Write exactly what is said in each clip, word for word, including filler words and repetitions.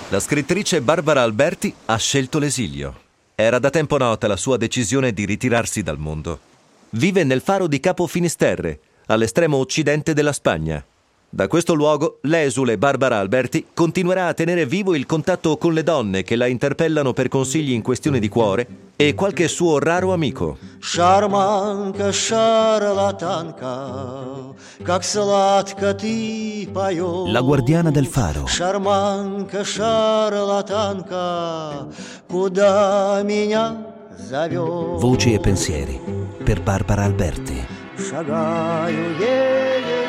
La scrittrice Barbara Alberti ha scelto l'esilio. Era da tempo nota la sua decisione di ritirarsi dal mondo. Vive nel faro di Capo Finisterre, all'estremo occidente della Spagna. Da questo luogo, l'esule Barbara Alberti continuerà a tenere vivo il contatto con le donne che la interpellano per consigli in questione di cuore e qualche suo raro amico. Шарманка, шарлатанка, как сладко ты поешь. La guardiana del faro. Шарманка, шарлатанка, куда меня зовешь. Voci e pensieri per Barbara Alberti. Шагаю еле-еле.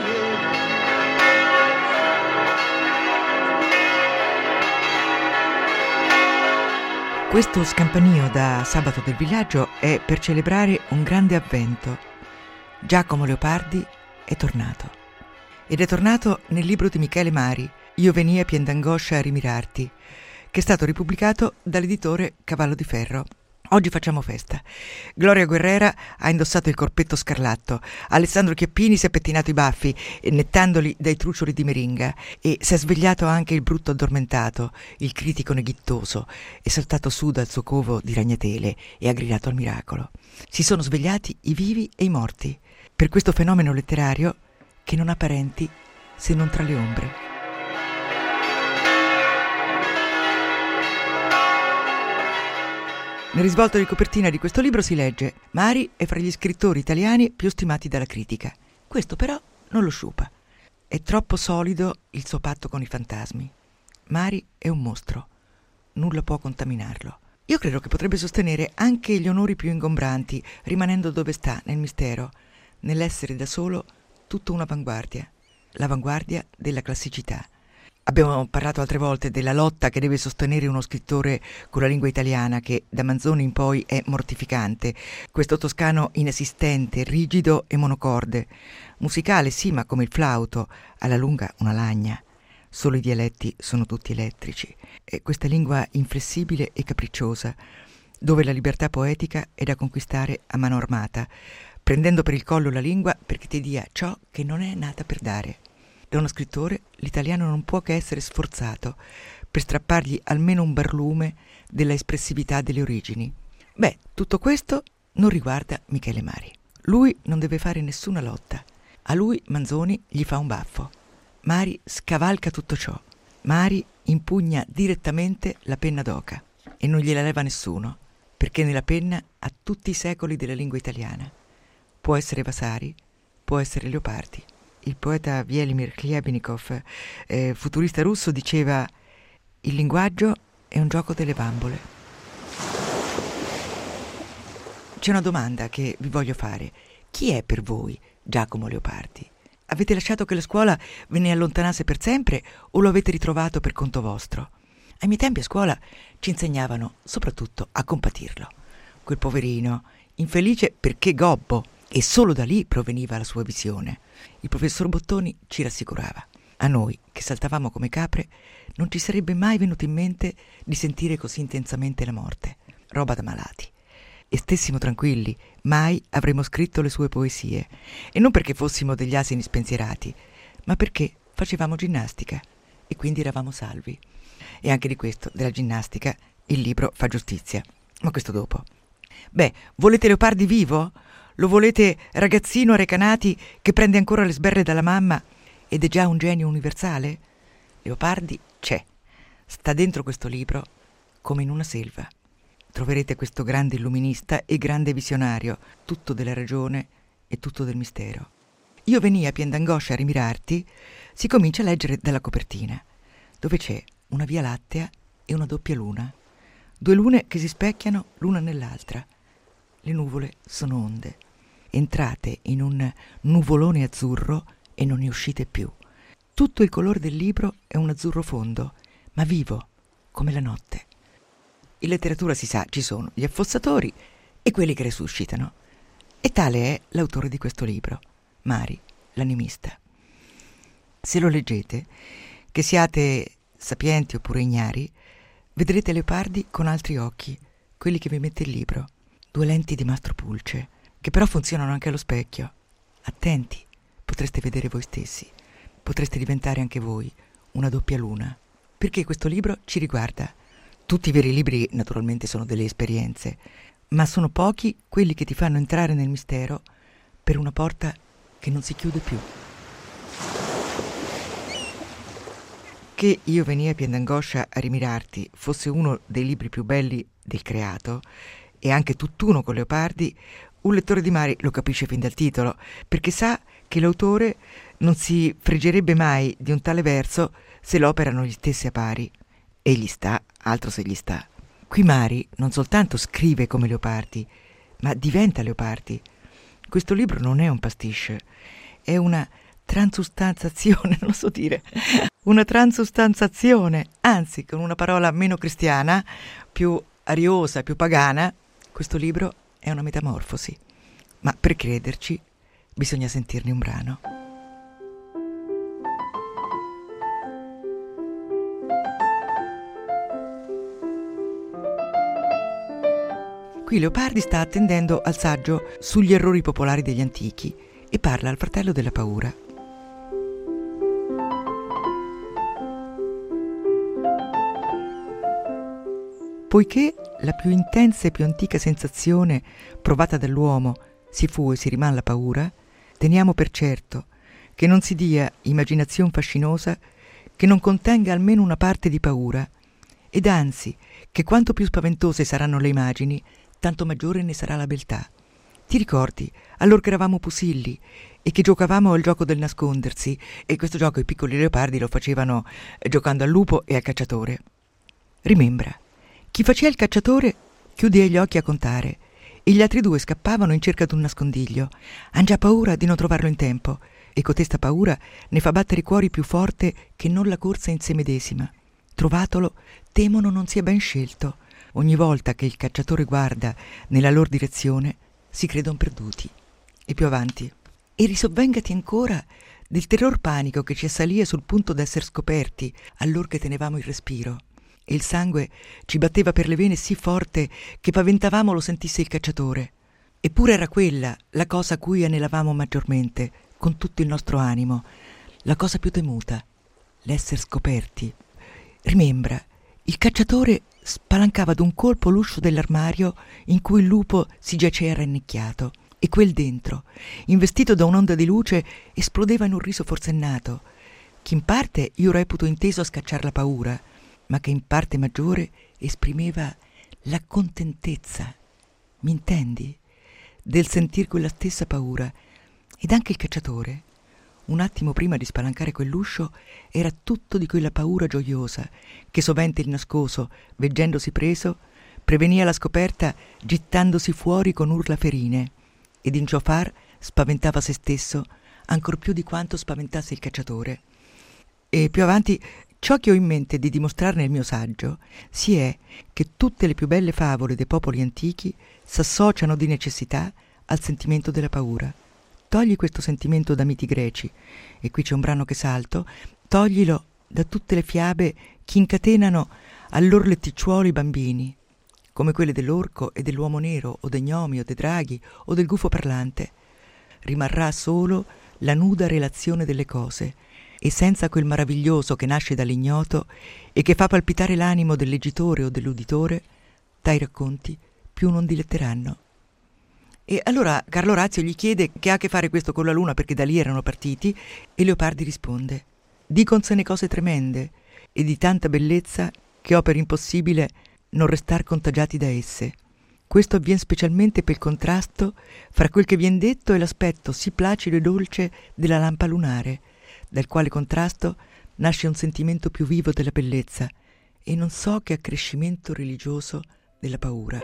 Questo scampanio da Sabato del Villaggio è per celebrare un grande avvento. Giacomo Leopardi è tornato. Ed è tornato nel libro di Michele Mari, Io venia pien d'angoscia a rimirarti, che è stato ripubblicato dall'editore Cavallo di Ferro. Oggi facciamo festa. Gloria Guerrera ha indossato il corpetto scarlatto, Alessandro Chiappini si è pettinato i baffi, nettandoli dai trucioli di meringa, e si è svegliato anche il brutto addormentato, il critico neghittoso, è saltato su dal suo covo di ragnatele e ha gridato al miracolo. Si sono svegliati i vivi e i morti, per questo fenomeno letterario che non ha parenti se non tra le ombre. Nel risvolto di copertina di questo libro si legge: Mari è fra gli scrittori italiani più stimati dalla critica. Questo però non lo sciupa. È troppo solido il suo patto con i fantasmi. Mari è un mostro. Nulla può contaminarlo. Io credo che potrebbe sostenere anche gli onori più ingombranti, rimanendo dove sta, nel mistero, nell'essere da solo tutta un'avanguardia. L'avanguardia della classicità. Abbiamo parlato altre volte della lotta che deve sostenere uno scrittore con la lingua italiana, che da Manzoni in poi è mortificante. Questo toscano inesistente, rigido e monocorde. Musicale sì, ma come il flauto, alla lunga una lagna. Solo i dialetti sono tutti elettrici. E questa lingua inflessibile e capricciosa, dove la libertà poetica è da conquistare a mano armata, prendendo per il collo la lingua perché ti dia ciò che non è nata per dare. Da uno scrittore l'italiano non può che essere sforzato per strappargli almeno un barlume della espressività delle origini. Beh, tutto questo non riguarda Michele Mari. Lui non deve fare nessuna lotta. A lui Manzoni gli fa un baffo. Mari scavalca tutto ciò. Mari impugna direttamente la penna d'oca e non gliela leva nessuno, perché nella penna ha tutti i secoli della lingua italiana. Può essere Vasari, può essere Leopardi. Il poeta Vladimir Khlyabinnikov, eh, futurista russo, diceva: il linguaggio è un gioco delle bambole. C'è una domanda che vi voglio fare. Chi è per voi Giacomo Leopardi? Avete lasciato che la scuola ve ne allontanasse per sempre o lo avete ritrovato per conto vostro? Ai miei tempi a scuola ci insegnavano soprattutto a compatirlo. Quel poverino, infelice perché gobbo, e solo da lì proveniva la sua visione. Il professor Bottoni ci rassicurava. A noi, che saltavamo come capre, non ci sarebbe mai venuto in mente di sentire così intensamente la morte. Roba da malati. E stessimo tranquilli, mai avremmo scritto le sue poesie. E non perché fossimo degli asini spensierati, ma perché facevamo ginnastica e quindi eravamo salvi. E anche di questo, della ginnastica, il libro fa giustizia. Ma questo dopo. Beh, volete Leopardi vivo? Lo volete ragazzino a Recanati che prende ancora le sberle dalla mamma ed è già un genio universale? Leopardi c'è, sta dentro questo libro come in una selva. Troverete questo grande illuminista e grande visionario, tutto della ragione e tutto del mistero. Io venia pien d'angoscia a rimirarti, si comincia a leggere dalla copertina, dove c'è una via lattea e una doppia luna, due lune che si specchiano l'una nell'altra. Le nuvole sono onde. Entrate in un nuvolone azzurro e non ne uscite più. Tutto il colore del libro è un azzurro fondo, ma vivo, come la notte. In letteratura, si sa, ci sono gli affossatori e quelli che resuscitano. E tale è l'autore di questo libro, Mari, l'animista. Se lo leggete, che siate sapienti oppure ignari, vedrete Leopardi con altri occhi, quelli che vi mette il libro. Due lenti di Mastro Pulce, che però funzionano anche allo specchio. Attenti, potreste vedere voi stessi, potreste diventare anche voi una doppia luna, perché questo libro ci riguarda. Tutti i veri libri naturalmente sono delle esperienze, ma sono pochi quelli che ti fanno entrare nel mistero per una porta che non si chiude più. Che Io venia piangangoscia a rimirarti fosse uno dei libri più belli del creato, e anche tutt'uno con Leopardi, un lettore di Mari lo capisce fin dal titolo, perché sa che l'autore non si freggerebbe mai di un tale verso se l'opera non gli stesse a pari. E gli sta, altro se gli sta. Qui Mari non soltanto scrive come Leopardi, ma diventa Leopardi. Questo libro non è un pastiche, è una transustanzazione, non lo so dire, una transustanzazione, anzi, con una parola meno cristiana, più ariosa, più pagana, questo libro è una metamorfosi. Ma per crederci bisogna sentirne un brano. Qui Leopardi sta attendendo al saggio sugli errori popolari degli antichi e parla al fratello della paura. Poiché la più intensa e più antica sensazione provata dall'uomo si fu e si rimane la paura, teniamo per certo che non si dia immaginazione fascinosa che non contenga almeno una parte di paura, ed anzi che quanto più spaventose saranno le immagini, tanto maggiore ne sarà la beltà. Ti ricordi, allora che eravamo pusilli e che giocavamo al gioco del nascondersi, e questo gioco i piccoli leopardi lo facevano giocando al lupo e al cacciatore. Rimembra, chi faceva il cacciatore chiudeva gli occhi a contare e gli altri due scappavano in cerca d'un nascondiglio. Han già paura di non trovarlo in tempo, e cotesta paura ne fa battere i cuori più forte che non la corsa in sé medesima. Trovatolo, temono non sia ben scelto. Ogni volta che il cacciatore guarda nella loro direzione, si credon perduti. E più avanti, e risovvengati ancora del terror panico che ci assalia sul punto d'esser scoperti allor che tenevamo il respiro, e il sangue ci batteva per le vene sì forte che paventavamo lo sentisse il cacciatore. Eppure era quella la cosa a cui anelavamo maggiormente, con tutto il nostro animo, la cosa più temuta, l'esser scoperti. Rimembra, il cacciatore spalancava d'un colpo l'uscio dell'armadio in cui il lupo si giaceva rannicchiato, e quel dentro, investito da un'onda di luce, esplodeva in un riso forsennato, che in parte io reputo inteso a scacciar la paura, ma che in parte maggiore esprimeva la contentezza, m'intendi, del sentir quella stessa paura. Ed anche il cacciatore, un attimo prima di spalancare quell'uscio, era tutto di quella paura gioiosa che sovente il nascoso, veggendosi preso, prevenia la scoperta gittandosi fuori con urla ferine, ed in ciò far spaventava se stesso ancor più di quanto spaventasse il cacciatore. E più avanti, ciò che ho in mente di dimostrare nel mio saggio si è che tutte le più belle favole dei popoli antichi s'associano di necessità al sentimento della paura. Togli questo sentimento da miti greci, e qui c'è un brano che salto, toglilo da tutte le fiabe che incatenano al lor letticciuolo i bambini, come quelle dell'orco e dell'uomo nero, o dei gnomi, o dei draghi, o del gufo parlante. Rimarrà solo la nuda relazione delle cose, e senza quel maraviglioso che nasce dall'ignoto e che fa palpitare l'animo del leggitore o dell'uditore, tai racconti più non diletteranno. E allora Carlo Orazio gli chiede che ha a che fare questo con la luna, perché da lì erano partiti, e Leopardi risponde: diconsene cose tremende e di tanta bellezza che ho per impossibile non restar contagiati da esse. Questo avviene specialmente per il contrasto fra quel che vien detto e l'aspetto sì placido e dolce della lampa lunare, dal quale contrasto nasce un sentimento più vivo della bellezza, e non so che accrescimento religioso della paura.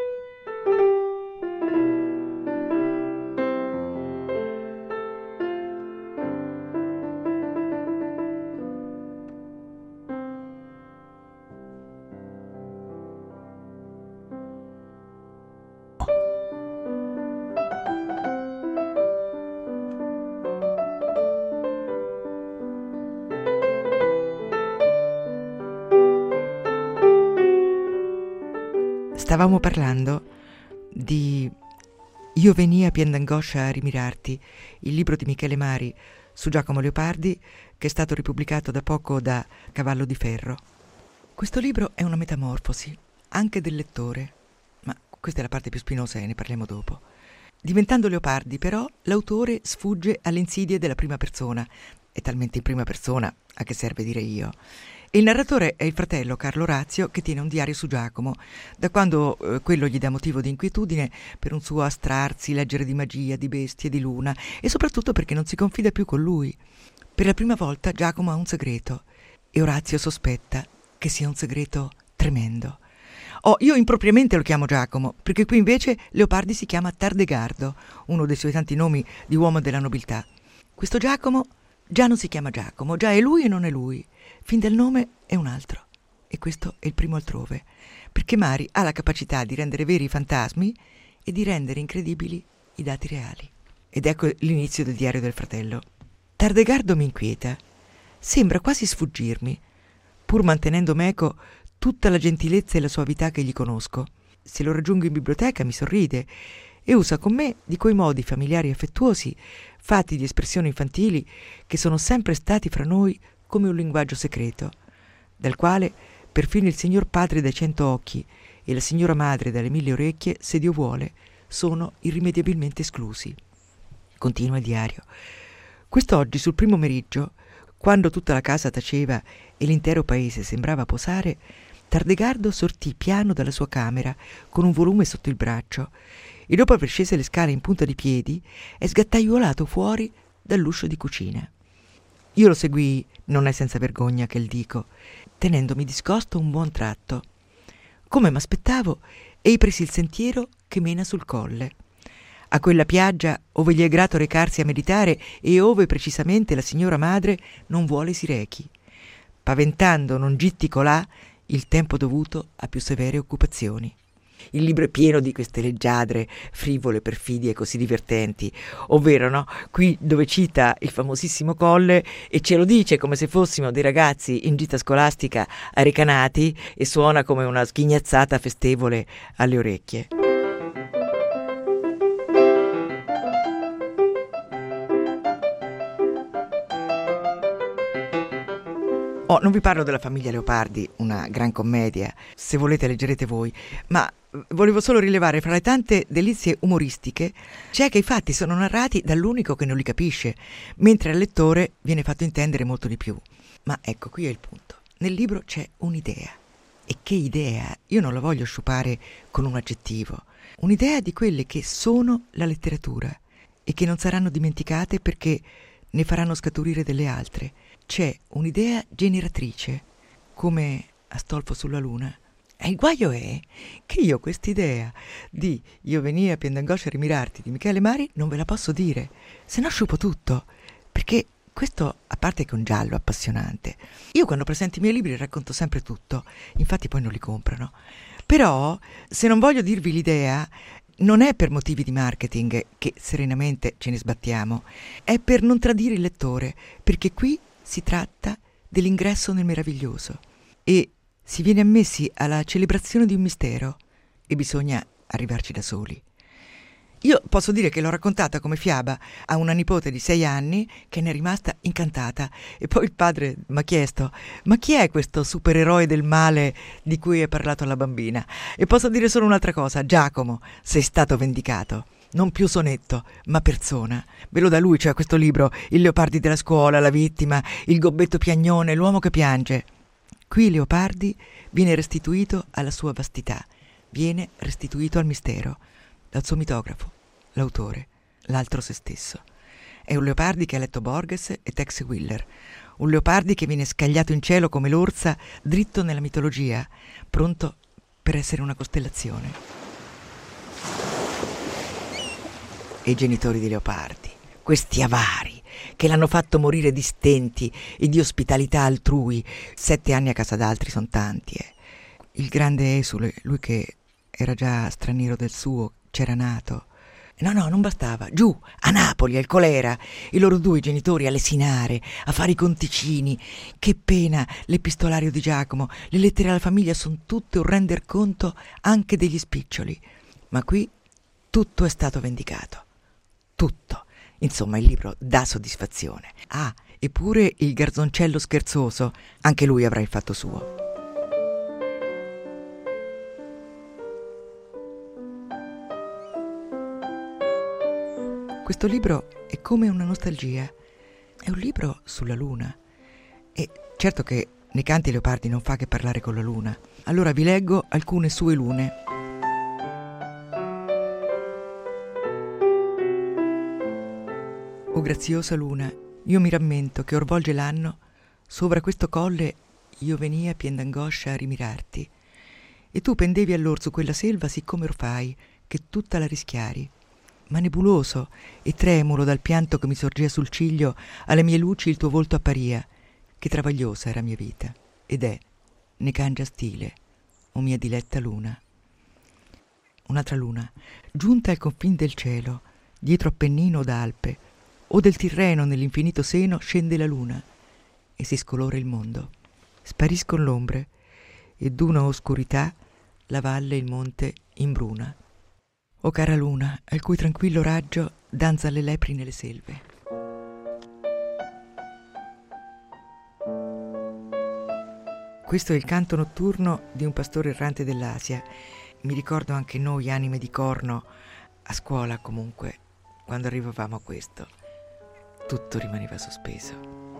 Stavamo parlando di Io venia piangangoscia a rimirarti, il libro di Michele Mari su Giacomo Leopardi, che è stato ripubblicato da poco da Cavallo di Ferro. Questo libro è una metamorfosi, anche del lettore, ma questa è la parte più spinosa e ne parliamo dopo. Diventando Leopardi, però, l'autore sfugge alle insidie della prima persona. È talmente in prima persona, a che serve dire io? E il narratore è il fratello Carlo Orazio, che tiene un diario su Giacomo, da quando eh, quello gli dà motivo di inquietudine per un suo astrarsi, leggere di magia, di bestie, di luna, e soprattutto perché non si confida più con lui. Per la prima volta Giacomo ha un segreto, e Orazio sospetta che sia un segreto tremendo. Oh, io impropriamente lo chiamo Giacomo, perché qui invece Leopardi si chiama Tardegardo, uno dei suoi tanti nomi di uomo della nobiltà. Questo Giacomo già non si chiama Giacomo, già è lui e non è lui. Fin del nome è un altro, e questo è il primo altrove, perché Mari ha la capacità di rendere veri i fantasmi e di rendere incredibili i dati reali. Ed ecco l'inizio del diario del fratello. Tardegardo mi inquieta, sembra quasi sfuggirmi, pur mantenendo meco tutta la gentilezza e la suavità che gli conosco. Se lo raggiungo in biblioteca mi sorride e usa con me di quei modi familiari e affettuosi, fatti di espressioni infantili, che sono sempre stati fra noi come un linguaggio segreto, dal quale perfino il signor padre dai cento occhi e la signora madre dalle mille orecchie, se Dio vuole, sono irrimediabilmente esclusi. Continua il diario. Quest'oggi, sul primo meriggio, quando tutta la casa taceva e l'intero paese sembrava posare, Tardegardo sortì piano dalla sua camera con un volume sotto il braccio e dopo aver sceso le scale in punta di piedi è sgattaiolato fuori dall'uscio di cucina. Io lo seguii, non è senza vergogna che il dico, tenendomi discosto un buon tratto. Come m'aspettavo, ei presi il sentiero che mena sul colle. A quella piaggia ove gli è grato recarsi a meditare e ove precisamente la signora madre non vuole si rechi, paventando non gitti colà il tempo dovuto a più severe occupazioni. Il libro è pieno di queste leggiadre, frivole, perfidie, così divertenti, ovvero, no, qui dove cita il famosissimo Colle e ce lo dice come se fossimo dei ragazzi in gita scolastica recanati e suona come una sghignazzata festevole alle orecchie. Oh, non vi parlo della famiglia Leopardi, una gran commedia, se volete leggerete voi, ma volevo solo rilevare fra le tante delizie umoristiche c'è che i fatti sono narrati dall'unico che non li capisce, mentre al lettore viene fatto intendere molto di più. Ma ecco, qui è il punto. Nel libro c'è un'idea. E che idea? Io non la voglio sciupare con un aggettivo. Un'idea di quelle che sono la letteratura e che non saranno dimenticate perché ne faranno scaturire delle altre. C'è un'idea generatrice, come Astolfo sulla luna. E il guaio è che io quest'idea di Io venia piandangoscia a rimirarti di Michele Mari non ve la posso dire, se no sciupo tutto, perché questo, a parte che è un giallo appassionante, io quando presento i miei libri racconto sempre tutto, infatti poi non li comprano. Però, se non voglio dirvi l'idea, non è per motivi di marketing, che serenamente ce ne sbattiamo, è per non tradire il lettore, perché qui si tratta dell'ingresso nel meraviglioso e si viene ammessi alla celebrazione di un mistero e bisogna arrivarci da soli. Io posso dire che l'ho raccontata come fiaba a una nipote di sei anni che ne è rimasta incantata e poi il padre mi ha chiesto: ma chi è questo supereroe del male di cui hai parlato alla bambina? E posso dire solo un'altra cosa: Giacomo, sei stato vendicato. Non più sonetto, ma persona. Ve lo dà lui, cioè questo libro, Il Leopardi della scuola, la vittima, il gobbetto piagnone, l'uomo che piange. Qui Leopardi viene restituito alla sua vastità, viene restituito al mistero, dal suo mitografo, l'autore, l'altro se stesso. È un Leopardi che ha letto Borges e Tex Willer, un Leopardi che viene scagliato in cielo come l'orsa, dritto nella mitologia, pronto per essere una costellazione. E i genitori di Leopardi, questi avari che l'hanno fatto morire di stenti e di ospitalità altrui. Sette anni a casa d'altri sono tanti. Eh. Il grande esule, lui che era già straniero del suo, c'era nato. No, no, non bastava. Giù, a Napoli, al colera, i loro due genitori a lesinare, a fare i conticini. Che pena, l'epistolario di Giacomo, le lettere alla famiglia sono tutte un render conto anche degli spiccioli. Ma qui tutto è stato vendicato. Tutto. Insomma, il libro dà soddisfazione. Ah, eppure il garzoncello scherzoso, anche lui avrà il fatto suo. Questo libro è come una nostalgia, è un libro sulla luna. E certo che nei canti Leopardi non fa che parlare con la luna. Allora vi leggo alcune sue lune. O graziosa luna, io mi rammento che or volge l'anno, sovra questo colle io venia pien d'angoscia a rimirarti. E tu pendevi allor su quella selva siccome or fai, che tutta la rischiari. Ma nebuloso e tremulo dal pianto che mi sorgea sul ciglio, alle mie luci il tuo volto apparia, che travagliosa era mia vita, ed è, ne cangia stile, o mia diletta luna. Un'altra luna, giunta al confin del cielo, dietro Appennino o d'Alpe, o del Tirreno nell'infinito seno, scende la luna, e si scolora il mondo. Spariscon l'ombre, e d'una oscurità la valle e il monte imbruna. O cara luna, al cui tranquillo raggio danza le lepri nelle selve. Questo è il canto notturno di un pastore errante dell'Asia. Mi ricordo anche noi, anime di corno, a scuola comunque, quando arrivavamo a questo, tutto rimaneva sospeso.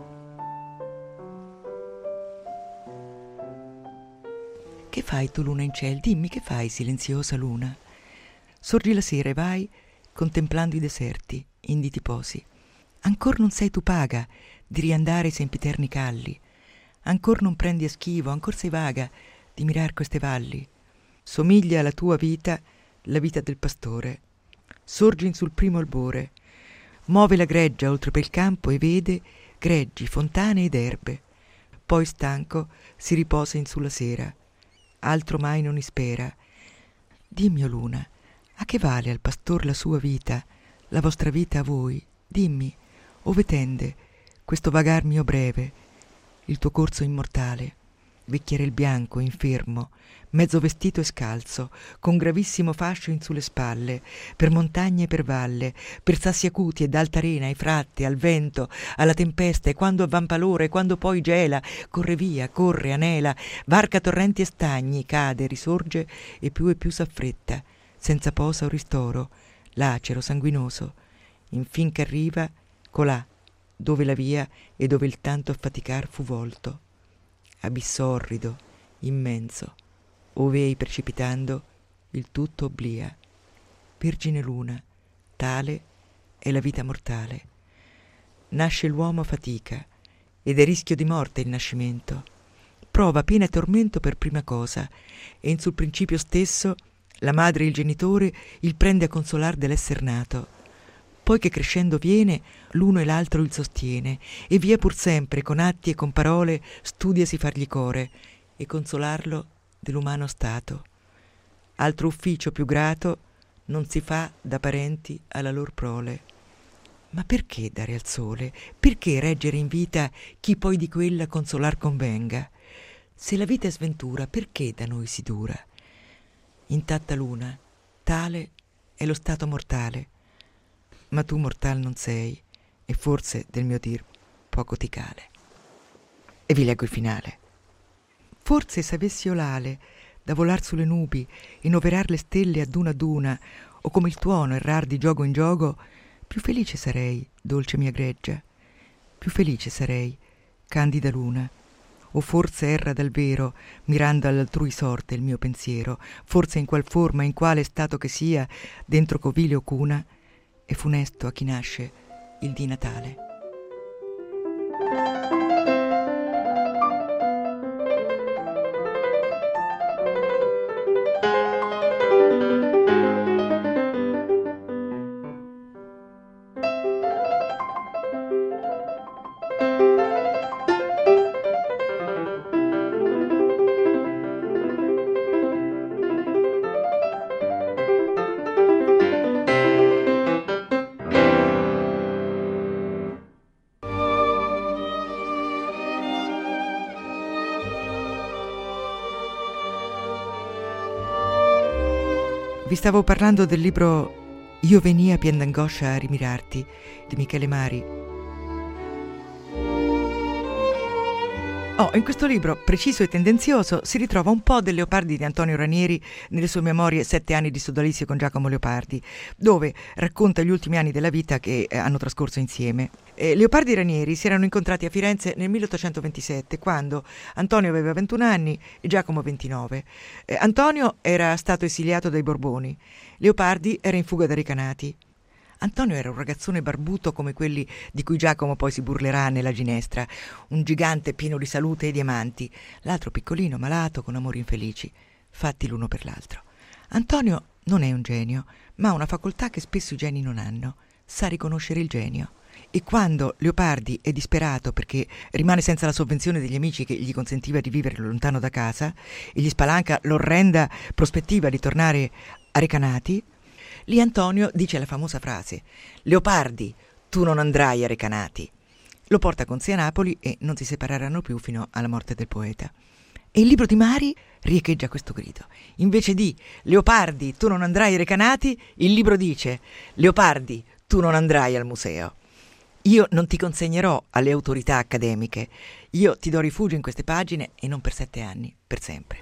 Che fai tu, luna in ciel? Dimmi, che fai, silenziosa luna? Sorgi la sera e vai, contemplando i deserti, indi ti posi. Ancor non sei tu paga di riandare i sempiterni calli, ancor non prendi a schivo, ancor sei vaga di mirar queste valli. Somiglia alla tua vita la vita del pastore. Sorgi in sul primo albore, muove la greggia oltre pel campo e vede greggi, fontane ed erbe. Poi stanco si riposa in sulla sera, altro mai non ispera. Dimmi, o luna, a che vale al pastor la sua vita, la vostra vita a voi? Dimmi, ove tende questo vagar mio breve, il tuo corso immortale? Vecchiere il bianco, infermo, mezzo vestito e scalzo, con gravissimo fascio in sulle spalle, per montagne e per valle, per sassi acuti e d'alta arena, ai fratte, al vento, alla tempesta, e quando avvampa l'ora, e quando poi gela, corre via, corre, anela, varca torrenti e stagni, cade, risorge, e più e più s'affretta, senza posa o ristoro, lacero, sanguinoso, infin che arriva colà, dove la via e dove il tanto affaticar fu volto. Abisso orrido, immenso, ove ei precipitando il tutto obblia. Vergine luna, tale è la vita mortale. Nasce l'uomo a fatica, ed è rischio di morte il nascimento. Prova pena e tormento per prima cosa, e in sul principio stesso la madre e il genitore il prende a consolar dell'esser nato. Poi che crescendo viene, l'uno e l'altro il sostiene, e via pur sempre con atti e con parole studiasi fargli core e consolarlo dell'umano stato. Altro ufficio più grato non si fa da parenti alla lor prole. Ma perché dare al sole? Perché reggere in vita chi poi di quella consolar convenga? Se la vita è sventura, perché da noi si dura? Intatta luna, tale è lo stato mortale. Ma tu mortal non sei, e forse del mio dir poco ti cale. E vi leggo il finale. Forse s'avessi io l'ale da volar sulle nubi e noverar le stelle ad una ad una, o come il tuono errar di gioco in gioco, più felice sarei, dolce mia greggia, più felice sarei, candida luna. O forse erra dal vero, mirando all'altrui sorte il mio pensiero, forse in qual forma, in quale stato che sia, dentro covile o cuna, è funesto a chi nasce il dì natale. Vi stavo parlando del libro Io venia pien d'angoscia a rimirarti di Michele Mari. Oh, in questo libro preciso e tendenzioso si ritrova un po' del Leopardi di Antonio Ranieri nelle sue memorie Sette anni di sodalizio con Giacomo Leopardi, dove racconta gli ultimi anni della vita che eh, hanno trascorso insieme. Eh, Leopardi e Ranieri si erano incontrati a Firenze nel milleottocentoventisette, quando Antonio aveva ventuno anni e Giacomo ventinove. Eh, Antonio era stato esiliato dai Borboni, Leopardi era in fuga da Recanati. Antonio era un ragazzone barbuto come quelli di cui Giacomo poi si burlerà nella Ginestra, un gigante pieno di salute e di amanti, l'altro piccolino, malato, con amori infelici, fatti l'uno per l'altro. Antonio non è un genio, ma ha una facoltà che spesso i geni non hanno, sa riconoscere il genio. E quando Leopardi è disperato perché rimane senza la sovvenzione degli amici che gli consentiva di vivere lontano da casa e gli spalanca l'orrenda prospettiva di tornare a Recanati, lì Antonio dice la famosa frase: Leopardi, tu non andrai a Recanati. Lo porta con sé a Napoli e non si separeranno più fino alla morte del poeta. E il libro di Mari riecheggia questo grido. Invece di Leopardi, tu non andrai a Recanati, il libro dice: Leopardi, tu non andrai al museo. Io non ti consegnerò alle autorità accademiche, io ti do rifugio in queste pagine e non per sette anni, per sempre.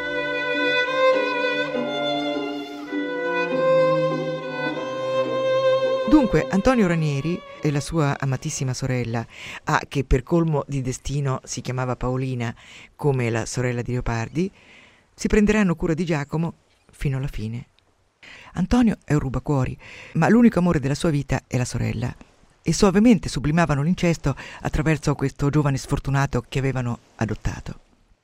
Dunque, Antonio Ranieri e la sua amatissima sorella, ah, che per colmo di destino si chiamava Paolina, come la sorella di Leopardi, si prenderanno cura di Giacomo fino alla fine. Antonio è un rubacuori, ma l'unico amore della sua vita è la sorella, e soavemente sublimavano l'incesto attraverso questo giovane sfortunato che avevano adottato.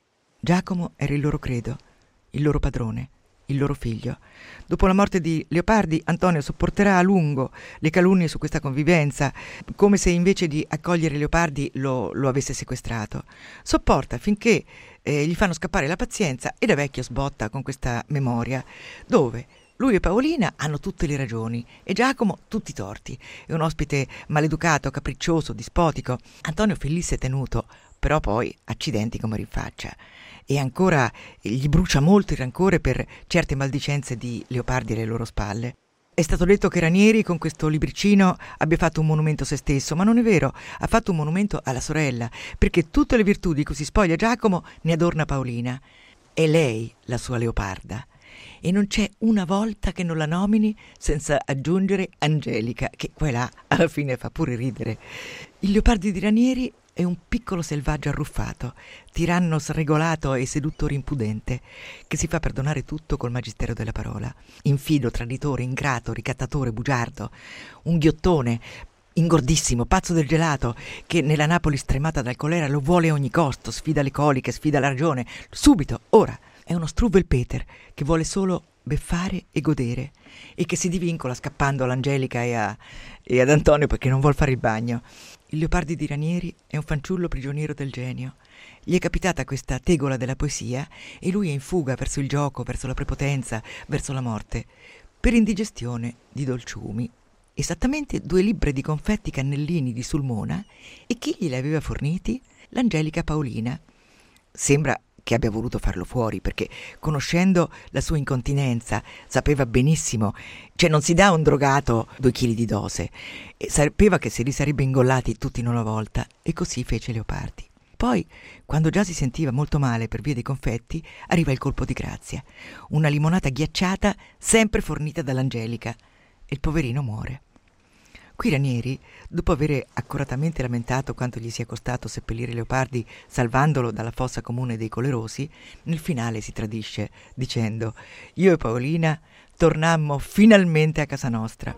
Giacomo era il loro credo, il loro padrone, il loro figlio. Dopo la morte di Leopardi, Antonio sopporterà a lungo le calunnie su questa convivenza, come se invece di accogliere Leopardi lo, lo avesse sequestrato. Sopporta finché eh, gli fanno scappare la pazienza e da vecchio sbotta con questa memoria, dove lui e Paolina hanno tutte le ragioni e Giacomo tutti i torti. È un ospite maleducato, capriccioso, dispotico. Antonio felice e tenuto, però poi accidenti come rinfaccia. E ancora gli brucia molto il rancore per certe maldicenze di Leopardi alle loro spalle. È stato detto che Ranieri con questo libricino abbia fatto un monumento a se stesso, ma non è vero, ha fatto un monumento alla sorella, perché tutte le virtù di cui si spoglia Giacomo ne adorna Paolina. È lei la sua leoparda. E non c'è una volta che non la nomini senza aggiungere Angelica, che qua e là alla fine fa pure ridere. Il Leopardi di Ranieri è un piccolo selvaggio arruffato, tiranno sregolato e seduttore impudente, che si fa perdonare tutto col magistero della parola. Infido, traditore, ingrato, ricattatore, bugiardo, un ghiottone, ingordissimo, pazzo del gelato, che nella Napoli stremata dal colera lo vuole a ogni costo, sfida le coliche, sfida la ragione, subito, ora. È uno Struwwelpeter che vuole solo beffare e godere e che si divincola scappando all'Angelica e, a, e ad Antonio perché non vuol fare il bagno. Il Leopardi di Ranieri è un fanciullo prigioniero del genio. Gli è capitata questa tegola della poesia e lui è in fuga verso il gioco, verso la prepotenza, verso la morte, per indigestione di dolciumi. Esattamente due libbre di confetti cannellini di Sulmona, e chi glieli aveva forniti? L'Angelica Paolina. Sembra che abbia voluto farlo fuori, perché conoscendo la sua incontinenza sapeva benissimo, cioè non si dà a un drogato due chili di dose, e sapeva che se li sarebbe ingollati tutti in una volta, e così fece Leopardi. Poi, quando già si sentiva molto male per via dei confetti, arriva il colpo di grazia, una limonata ghiacciata sempre fornita dall'Angelica, e il poverino muore. Qui Ranieri, dopo avere accuratamente lamentato quanto gli sia costato seppellire Leopardi salvandolo dalla fossa comune dei colerosi, nel finale si tradisce dicendo: io e Paolina tornammo finalmente a casa nostra.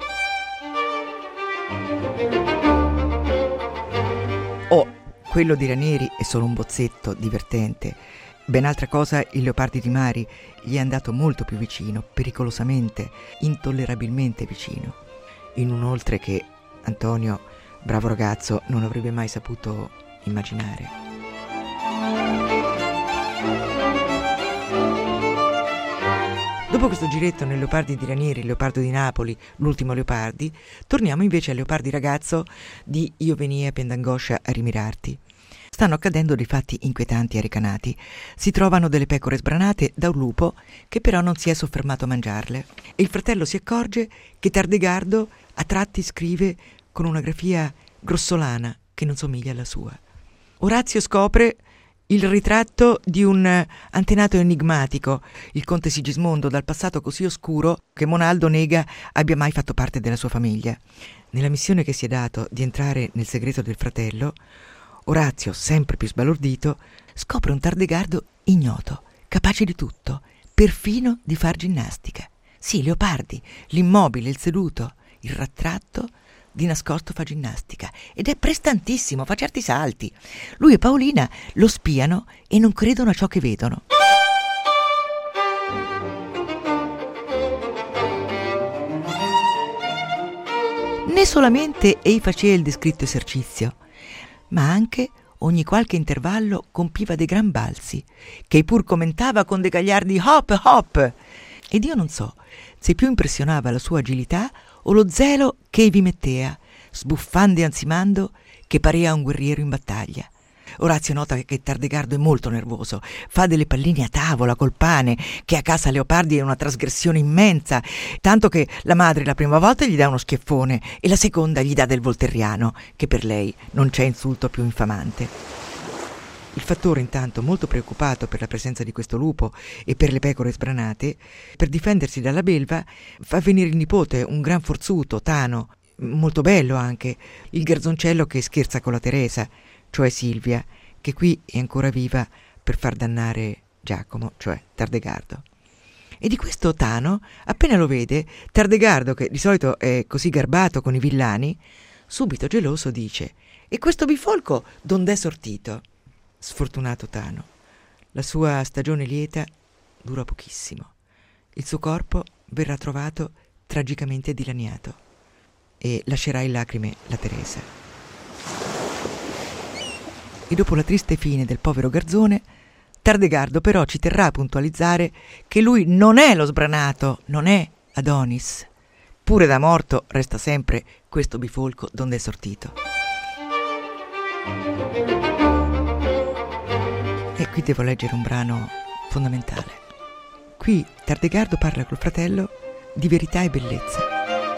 Oh, quello di Ranieri è solo un bozzetto divertente. Ben altra cosa il Leopardi di Mari gli è andato molto più vicino, pericolosamente, intollerabilmente vicino, in un oltre che Antonio, bravo ragazzo, non avrebbe mai saputo immaginare. Dopo questo giretto nel Leopardi di Ranieri, il Leopardo di Napoli, l'ultimo Leopardi, torniamo invece al Leopardi ragazzo di Io venia pien d'angoscia a rimirarti. stanno accadendo dei fatti inquietanti e recanati. Si trovano delle pecore sbranate da un lupo che però non si è soffermato a mangiarle, e il fratello si accorge che Tardegardo a tratti scrive con una grafia grossolana che non somiglia alla sua. Orazio scopre il ritratto di un antenato enigmatico, il conte Sigismondo, dal passato così oscuro che Monaldo nega abbia mai fatto parte della sua famiglia. Nella missione che si è dato di entrare nel segreto del fratello, Orazio, sempre più sbalordito, scopre un Tardegardo ignoto, capace di tutto, perfino di far ginnastica. Sì, Leopardi, l'immobile, il seduto, il rattratto, di nascosto fa ginnastica ed è prestantissimo, fa certi salti. Lui e Paolina lo spiano e non credono a ciò che vedono. Né solamente ei faceva il descritto esercizio, ma anche ogni qualche intervallo compiva dei gran balzi, che pur commentava con dei gagliardi hop hop. Ed io non so se più impressionava la sua agilità o lo zelo che vi mettea, sbuffando e ansimando, che parea un guerriero in battaglia. Orazio nota che Tardegardo è molto nervoso, fa delle palline a tavola col pane, che a casa Leopardi è una trasgressione immensa, tanto che la madre la prima volta gli dà uno schiaffone e la seconda gli dà del volterriano, che per lei non c'è insulto più infamante. Il fattore, intanto, molto preoccupato per la presenza di questo lupo e per le pecore sbranate, per difendersi dalla belva, fa venire il nipote, un gran forzuto, Tano, molto bello anche, il garzoncello che scherza con la Teresa, cioè Silvia, che qui è ancora viva per far dannare Giacomo, cioè Tardegardo. E di questo Tano, appena lo vede, Tardegardo, che di solito è così garbato con i villani, subito geloso dice: «E questo bifolco dond'è sortito?» Sfortunato Tano. La sua stagione lieta dura pochissimo. Il suo corpo verrà trovato tragicamente dilaniato e lascerà in lacrime la Teresa. E dopo la triste fine del povero garzone, Tardegardo però ci terrà a puntualizzare che lui non è lo sbranato, non è Adonis. Pure da morto resta sempre questo bifolco donde è sortito. E qui devo leggere un brano fondamentale. Qui Tardegardo parla col fratello di verità e bellezza.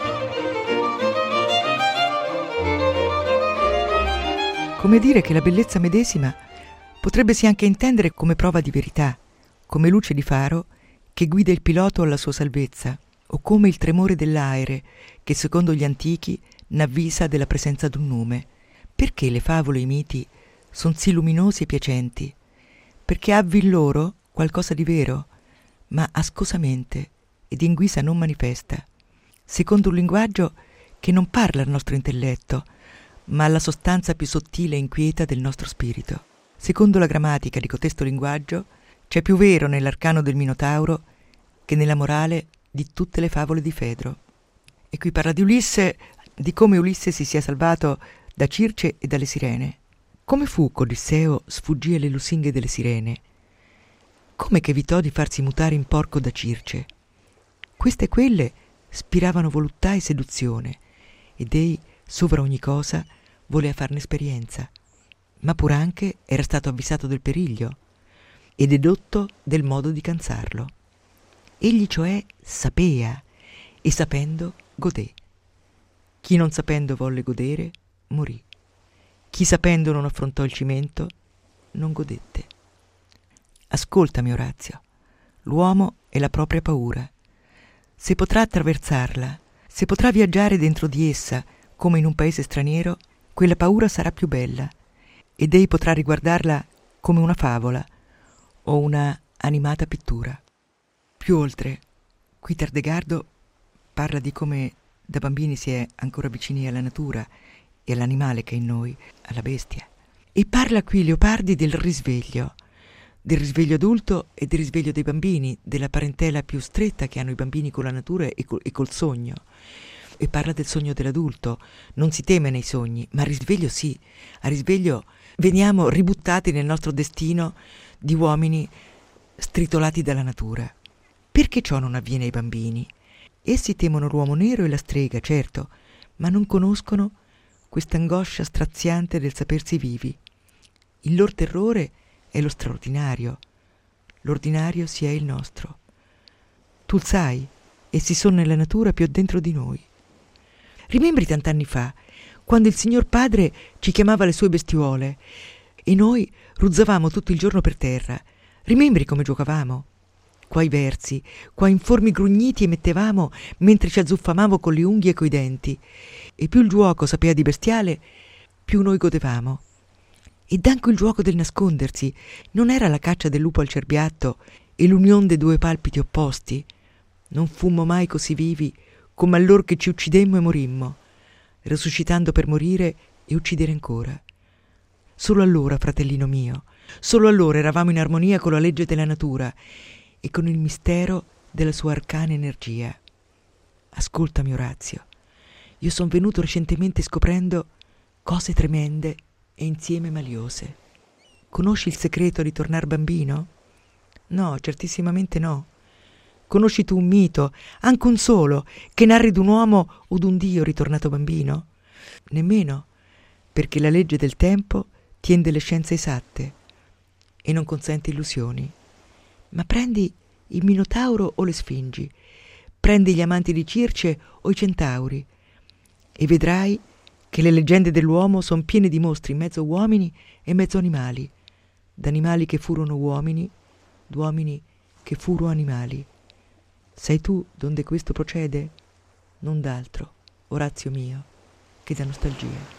Come dire che la bellezza medesima potrebbe sì anche intendere come prova di verità, come luce di faro che guida il pilota alla sua salvezza, o come il tremore dell'aere che secondo gli antichi n'avvisa della presenza d'un nume. Perché le favole e i miti son sì luminosi e piacenti? Perché avvi in loro qualcosa di vero, ma ascosamente ed in guisa non manifesta, secondo un linguaggio che non parla al nostro intelletto, ma alla sostanza più sottile e inquieta del nostro spirito. Secondo la grammatica di cotesto linguaggio, c'è più vero nell'arcano del Minotauro che nella morale di tutte le favole di Fedro. E qui parla di Ulisse, di come Ulisse si sia salvato da Circe e dalle sirene. Come fu qu'Odisseo sfuggì alle lusinghe delle sirene? Come che evitò di farsi mutare in porco da Circe? Queste e quelle spiravano voluttà e seduzione, ed ei, sovra ogni cosa, voleva farne esperienza, ma pur anche era stato avvisato del periglio e dedotto del modo di cansarlo. Egli cioè sapea, e sapendo godé. Chi non sapendo volle godere, morì. Chi sapendo non affrontò il cimento, non godette. Ascoltami, Orazio, l'uomo è la propria paura. Se potrà attraversarla, se potrà viaggiare dentro di essa come in un paese straniero, quella paura sarà più bella, ed ei potrà riguardarla come una favola o una animata pittura. Più oltre, qui Tardegardo parla di come da bambini si è ancora vicini alla natura e all'animale che è in noi, alla bestia. E parla qui Leopardi del risveglio, del risveglio adulto e del risveglio dei bambini, della parentela più stretta che hanno i bambini con la natura e col, e col sogno. E parla del sogno dell'adulto. Non si teme nei sogni, ma al risveglio sì. Al risveglio veniamo ributtati nel nostro destino di uomini stritolati dalla natura. Perché ciò non avviene ai bambini? Essi temono l'uomo nero e la strega, certo, ma non conoscono questa angoscia straziante del sapersi vivi. Il loro terrore è lo straordinario. L'ordinario sia il nostro. Tu sai, essi sono nella natura più addentro di noi. Rimembri tant'anni fa, quando il signor padre ci chiamava le sue bestiuole e noi ruzzavamo tutto il giorno per terra. Rimembri come giocavamo? Quai versi, quai informi grugniti emettevamo mentre ci azzuffavamo con le unghie e coi denti. E più il giuoco sapeva di bestiale, più noi godevamo. Ed anche il giuoco del nascondersi non era la caccia del lupo al cerbiatto e l'unione dei due palpiti opposti. Non fummo mai così vivi come allor che ci uccidemmo e morimmo, resuscitando per morire e uccidere ancora. Solo allora, fratellino mio, solo allora eravamo in armonia con la legge della natura e con il mistero della sua arcana energia. Ascoltami, Orazio, io son venuto recentemente scoprendo cose tremende e insieme maliose. Conosci il segreto di tornar bambino? No, certissimamente no. Conosci tu un mito, anche un solo, che narri d'un uomo o d'un dio ritornato bambino? Nemmeno, perché la legge del tempo tiende le scienze esatte e non consente illusioni. Ma prendi il Minotauro o le Sfingi, prendi gli amanti di Circe o i centauri e vedrai che le leggende dell'uomo sono piene di mostri mezzo uomini e mezzo animali, d'animali che furono uomini, d'uomini che furono animali. Sai tu donde questo procede? Non d'altro, Orazio mio, che da nostalgia.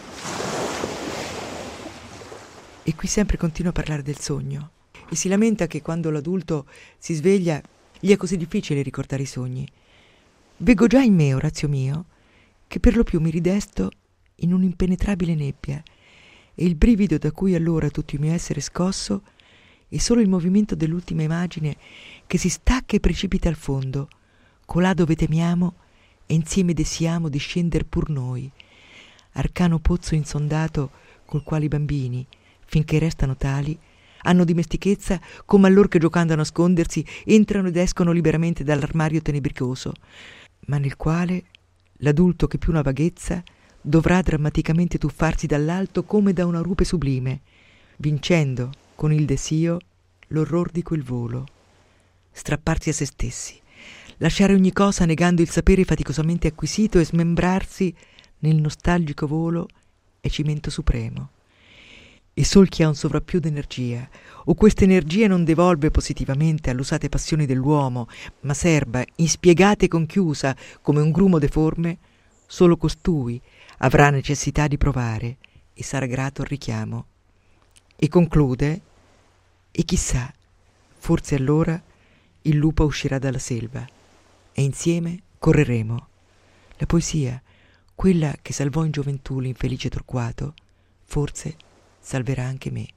E qui sempre continua a parlare del sogno e si lamenta che quando l'adulto si sveglia gli è così difficile ricordare i sogni. Veggo già in me, Orazio mio, che per lo più mi ridesto in un'impenetrabile nebbia e il brivido da cui allora tutto il mio essere scosso è solo il movimento dell'ultima immagine che si stacca e precipita al fondo, colà dove temiamo e insieme desiamo di scender pur noi, arcano pozzo insondato col quale i bambini, finché restano tali, hanno dimestichezza come allor che giocando a nascondersi entrano ed escono liberamente dall'armadio tenebricoso, ma nel quale l'adulto che più una vaghezza dovrà drammaticamente tuffarsi dall'alto come da una rupe sublime, vincendo con il desio l'orror di quel volo, strapparsi a se stessi, lasciare ogni cosa negando il sapere faticosamente acquisito e smembrarsi nel nostalgico volo e cimento supremo. E sol chi ha un sovrappiù d'energia, o questa energia non devolve positivamente all'usate passioni dell'uomo, ma serba, inspiegata e conchiusa come un grumo deforme, solo costui avrà necessità di provare e sarà grato al richiamo. E conclude, e chissà, forse allora il lupo uscirà dalla selva e insieme correremo. La poesia, quella che salvò in gioventù l'infelice Torquato, forse salverà anche me.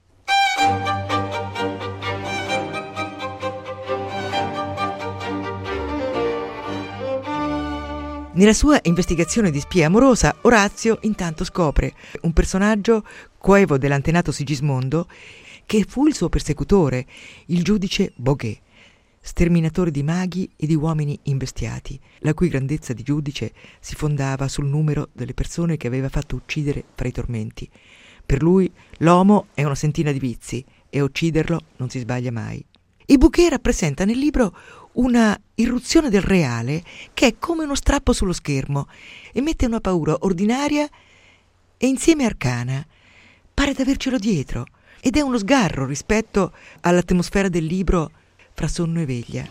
Nella sua investigazione di spia amorosa, Orazio intanto scopre un personaggio coevo dell'antenato Sigismondo che fu il suo persecutore, il giudice Boguet, sterminatore di maghi e di uomini imbestiati, la cui grandezza di giudice si fondava sul numero delle persone che aveva fatto uccidere fra i tormenti. Per lui l'uomo è una sentina di vizi e a ucciderlo non si sbaglia mai. E Boguet rappresenta nel libro una irruzione del reale che è come uno strappo sullo schermo e mette una paura ordinaria e insieme arcana. Pare d'avercelo dietro ed è uno sgarro rispetto all'atmosfera del libro fra sonno e veglia.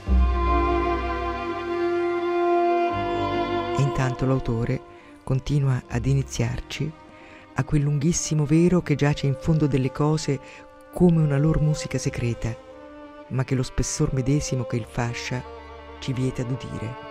E intanto l'autore continua ad iniziarci a quel lunghissimo vero che giace in fondo delle cose come una lor musica secreta, ma che lo spessor medesimo che il fascia ci vieta d'udire.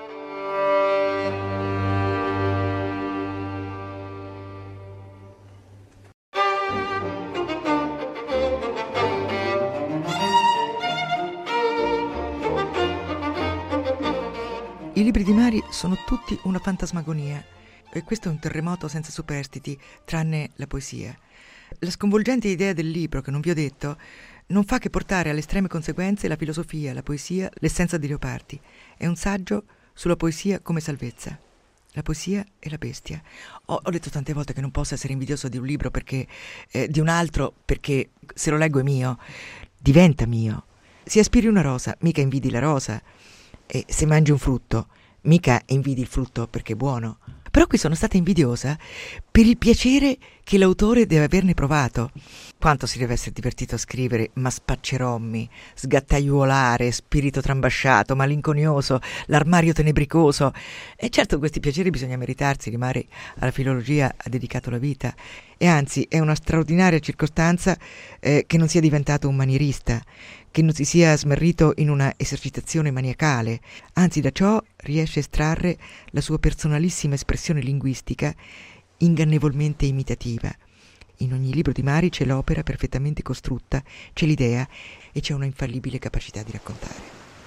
I libri di Mari sono tutti una fantasmagonia e questo è un terremoto senza superstiti, tranne la poesia. La sconvolgente idea del libro, che non vi ho detto, non fa che portare alle estreme conseguenze la filosofia, la poesia, l'essenza di Leopardi. È un saggio sulla poesia come salvezza. La poesia e la bestia. Ho, ho detto tante volte che non posso essere invidioso di un libro perché eh, di un altro, perché se lo leggo è mio, diventa mio. Se aspiri una rosa, mica invidi la rosa. E se mangi un frutto, mica invidi il frutto perché è buono. Però qui sono stata invidiosa per il piacere che l'autore deve averne provato. Quanto si deve essere divertito a scrivere ma spaccerommi, sgattaiuolare, spirito trambasciato, malinconioso, l'armario tenebricoso. E certo questi piaceri bisogna meritarsi, Mari alla filologia ha dedicato la vita. E anzi è una straordinaria circostanza eh, che non sia diventato un manierista, che non si sia smarrito in una esercitazione maniacale, anzi da ciò riesce a estrarre la sua personalissima espressione linguistica ingannevolmente imitativa. In ogni libro di Mari c'è l'opera perfettamente costrutta, c'è l'idea e c'è una infallibile capacità di raccontare.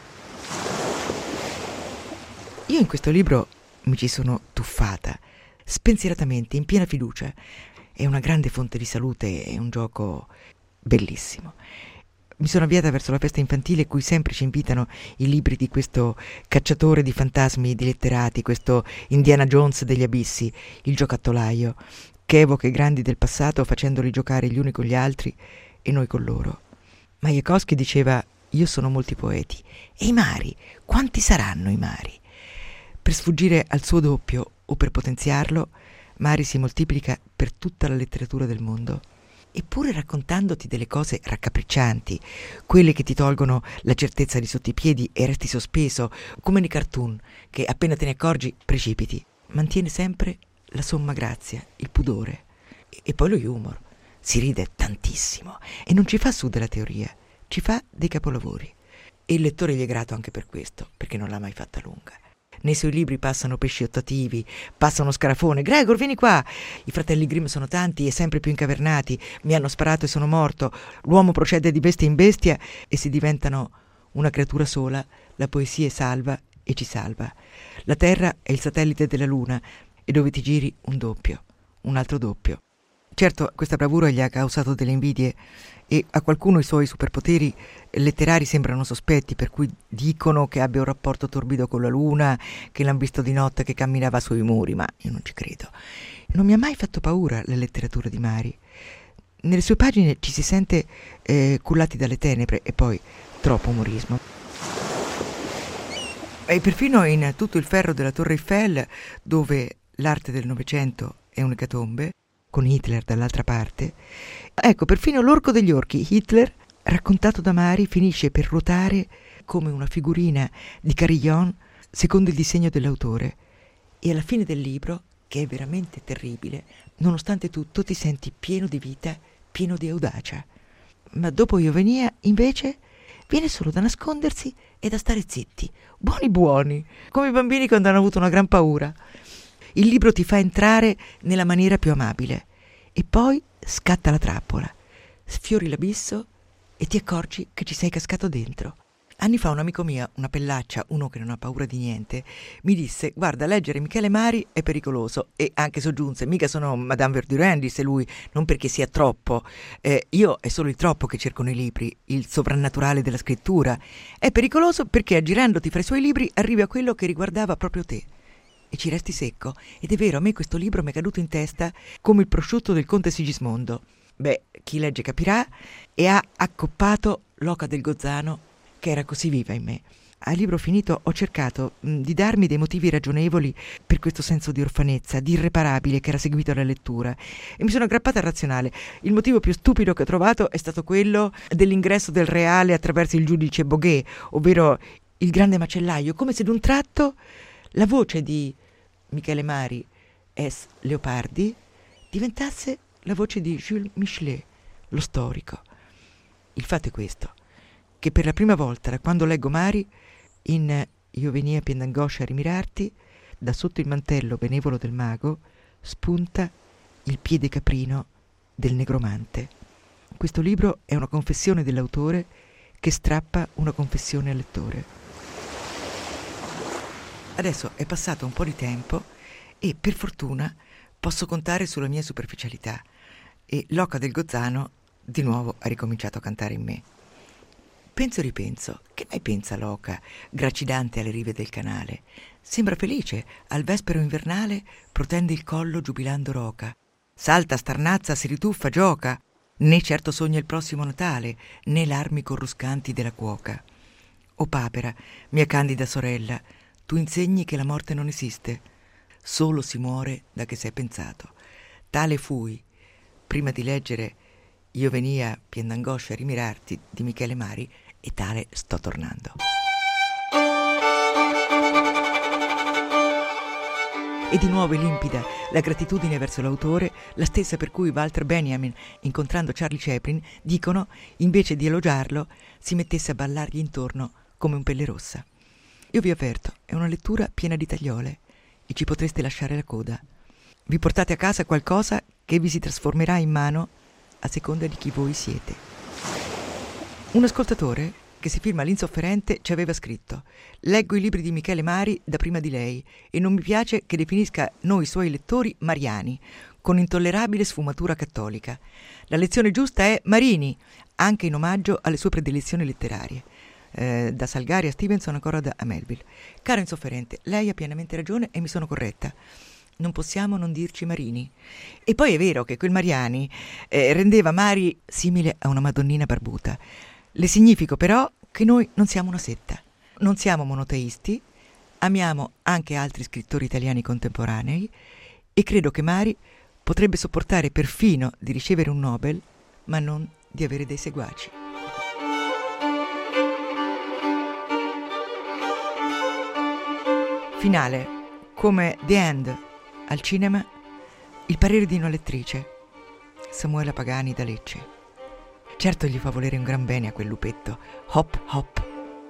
Io in questo libro mi ci sono tuffata, spensieratamente, in piena fiducia. È una grande fonte di salute, è un gioco bellissimo. Mi sono avviata verso la festa infantile cui sempre ci invitano i libri di questo cacciatore di fantasmi di letterati, questo Indiana Jones degli abissi, il giocattolaio, che evoca i grandi del passato facendoli giocare gli uni con gli altri e noi con loro. Majakovskij diceva: io sono molti poeti. E i mari? Quanti saranno i mari? Per sfuggire al suo doppio o per potenziarlo, Mari si moltiplica per tutta la letteratura del mondo. Eppure raccontandoti delle cose raccapriccianti, quelle che ti tolgono la certezza di sotto i piedi e resti sospeso, come nei cartoon, che appena te ne accorgi precipiti, mantiene sempre la somma grazia, il pudore. E poi lo humor. Si ride tantissimo e non ci fa su della teoria, ci fa dei capolavori. E il lettore gli è grato anche per questo, perché non l'ha mai fatta lunga. Nei suoi libri passano pesci ottativi, passa uno scarafone. Gregor, vieni qua! I fratelli Grimm sono tanti e sempre più incavernati. Mi hanno sparato e sono morto. L'uomo procede di bestia in bestia e si diventano una creatura sola. La poesia è salva e ci salva. La Terra è il satellite della Luna e dove ti giri un doppio, un altro doppio. Certo, questa bravura gli ha causato delle invidie e a qualcuno i suoi superpoteri letterari sembrano sospetti, per cui dicono che abbia un rapporto torbido con la luna, che l'hanno visto di notte che camminava sui muri, ma io non ci credo. Non mi ha mai fatto paura la letteratura di Mari. Nelle sue pagine ci si sente eh, cullati dalle tenebre e poi troppo umorismo. E perfino in Tutto il ferro della Torre Eiffel, dove l'arte del Novecento è un'ecatombe, con Hitler dall'altra parte, ecco, perfino l'orco degli orchi, Hitler, raccontato da Mari, finisce per ruotare come una figurina di carillon secondo il disegno dell'autore. E alla fine del libro, che è veramente terribile, nonostante tutto ti senti pieno di vita, pieno di audacia. Ma dopo Iovenia, invece, viene solo da nascondersi e da stare zitti, buoni buoni, come i bambini quando hanno avuto una gran paura. Il libro ti fa entrare nella maniera più amabile e poi scatta la trappola, sfiori l'abisso e ti accorgi che ci sei cascato dentro. Anni fa un amico mio, una pellaccia, uno che non ha paura di niente, mi disse: guarda, leggere Michele Mari è pericoloso. E anche soggiunse: mica sono Madame Verdurin, disse lui, non perché sia troppo. Eh, io è solo il troppo che cerco nei libri, il sovrannaturale della scrittura. È pericoloso perché aggirandoti fra i suoi libri arrivi a quello che riguardava proprio te e ci resti secco. Ed è vero, a me questo libro mi è caduto in testa come il prosciutto del conte Sigismondo. Beh, chi legge capirà. E ha accoppato l'oca del Gozzano, che era così viva in me. Al libro finito ho cercato mh, di darmi dei motivi ragionevoli per questo senso di orfanezza, di irreparabile che era seguito alla lettura, e mi sono aggrappata al razionale. Il motivo più stupido che ho trovato è stato quello dell'ingresso del reale attraverso il giudice Boguet, ovvero il grande macellaio, come se d'un tratto la voce di Michele Mari S. Leopardi diventasse la voce di Jules Michelet, lo storico. Il fatto è questo, che per la prima volta da quando leggo Mari, in Io venia pien d'angoscia a rimirarti, da sotto il mantello benevolo del mago spunta il piede caprino del negromante. Questo libro è una confessione dell'autore che strappa una confessione al lettore. Adesso è passato un po' di tempo e per fortuna posso contare sulla mia superficialità e l'oca del Gozzano di nuovo ha ricominciato a cantare in me. Penso e ripenso, che mai pensa l'oca, gracidante alle rive del canale? Sembra felice, al vespero invernale protende il collo giubilando roca. Salta, starnazza, si rituffa, gioca, né certo sogna il prossimo Natale, né l'armi corruscanti della cuoca. O papera, mia candida sorella, tu insegni che la morte non esiste, solo si muore da che s'è pensato. Tale fui, prima di leggere Io venia pien d'angoscia a rimirarti di Michele Mari, e tale sto tornando. E di nuovo è limpida la gratitudine verso l'autore, la stessa per cui Walter Benjamin, incontrando Charlie Chaplin, dicono, invece di elogiarlo, si mettesse a ballargli intorno come un pelle rossa. Io vi avverto, è una lettura piena di tagliole e ci potreste lasciare la coda. Vi portate a casa qualcosa che vi si trasformerà in mano a seconda di chi voi siete. Un ascoltatore, che si firma L'Insofferente, ci aveva scritto: leggo i libri di Michele Mari da prima di lei e non mi piace che definisca noi suoi lettori mariani, con intollerabile sfumatura cattolica. La lezione giusta è Marini, anche in omaggio alle sue predilezioni letterarie. Eh, da Salgari a Stevenson, ancora da a Melville. Caro Insofferente, lei ha pienamente ragione e mi sono corretta. Non possiamo non dirci Marini. E poi è vero che quel Mariani eh, rendeva Mari simile a una madonnina barbuta. Le significo però che noi non siamo una setta, non siamo monoteisti, amiamo anche altri scrittori italiani contemporanei e credo che Mari potrebbe sopportare perfino di ricevere un Nobel, ma non di avere dei seguaci. Finale, come The End al cinema, il parere di una lettrice, Samuela Pagani da Lecce. Certo gli fa volere un gran bene a quel lupetto. Hop hop.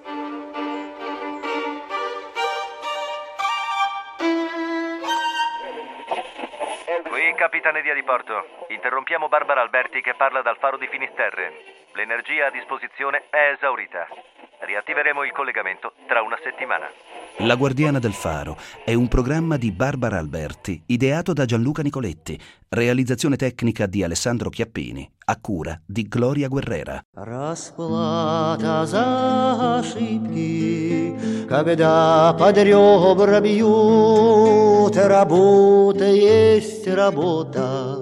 Qui Capitaneria di Porto. Interrompiamo Barbara Alberti che parla dal faro di Finisterre. L'energia a disposizione è esaurita. Riattiveremo il collegamento tra una settimana. La Guardiana del Faro è un programma di Barbara Alberti, ideato da Gianluca Nicoletti, realizzazione tecnica di Alessandro Chiappini, a cura di Gloria Guerrera. Расплата за ошибки, когда под ребра бьют, работа есть работа.